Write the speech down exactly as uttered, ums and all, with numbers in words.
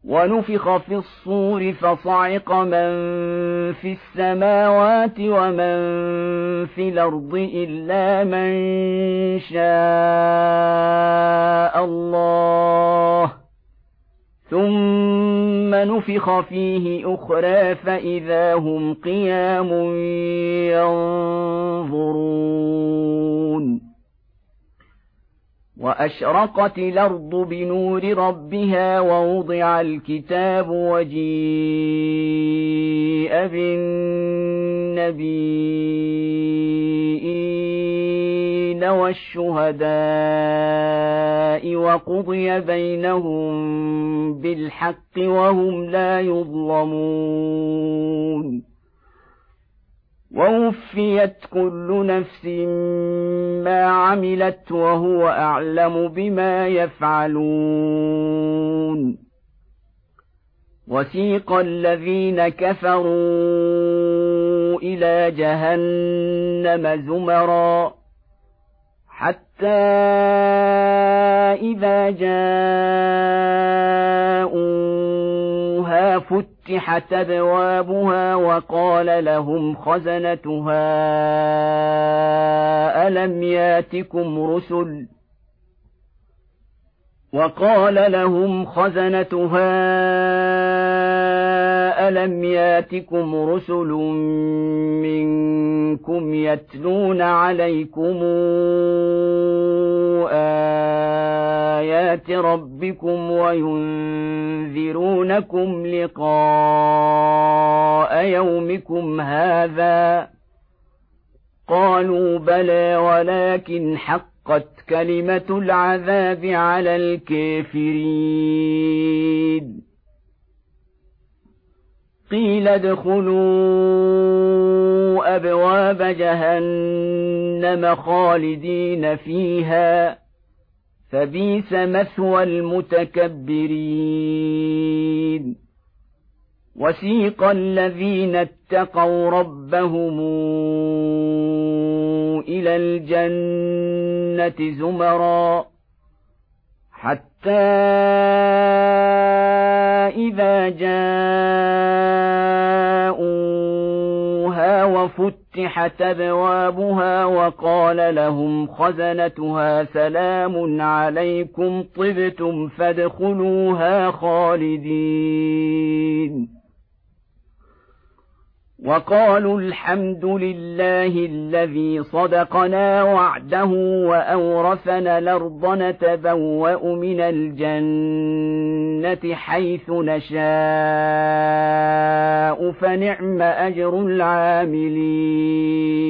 ونفخ في الصور فصعق من في السماوات ومن في الأرض إلا من شاء الله ثم نفخ فيه أخرى فإذا هم قيام ينظرون وأشرقت الأرض بنور ربها ووضع الكتاب وجيء بالنبيين والشهداء وقضي بينهم بالحق وهم لا يظلمون ووفيت كل نفس ما عملت وهو أعلم بما يفعلون وسيق الذين كفروا إلى جهنم زمرا حتى إذا جاءوها فتحت أبوابها وقال لهم خزنتها ألم ياتكم رسل وقال لهم خزنتها ألم ياتكم رسل منكم يتلون عليكم آيات ربكم وينذرونكم لقاء يومكم هذا قالوا بلى ولكن حقت كلمة العذاب على الكافرين قيل ادخلوا أبواب جهنم خالدين فيها فبئس مثوى المتكبرين وسيق الذين اتقوا ربهم إلى الجنة زمرا حتى إذا جاءوها وفتحت أبوابها وقال لهم خزنتها سلام عليكم طبتم فادخلوها خالدين وقالوا الحمد لله الذي صدقنا وعده وأورثنا الأرض نتبوأ من الجنة حيث نشاء فنعم أجر العاملين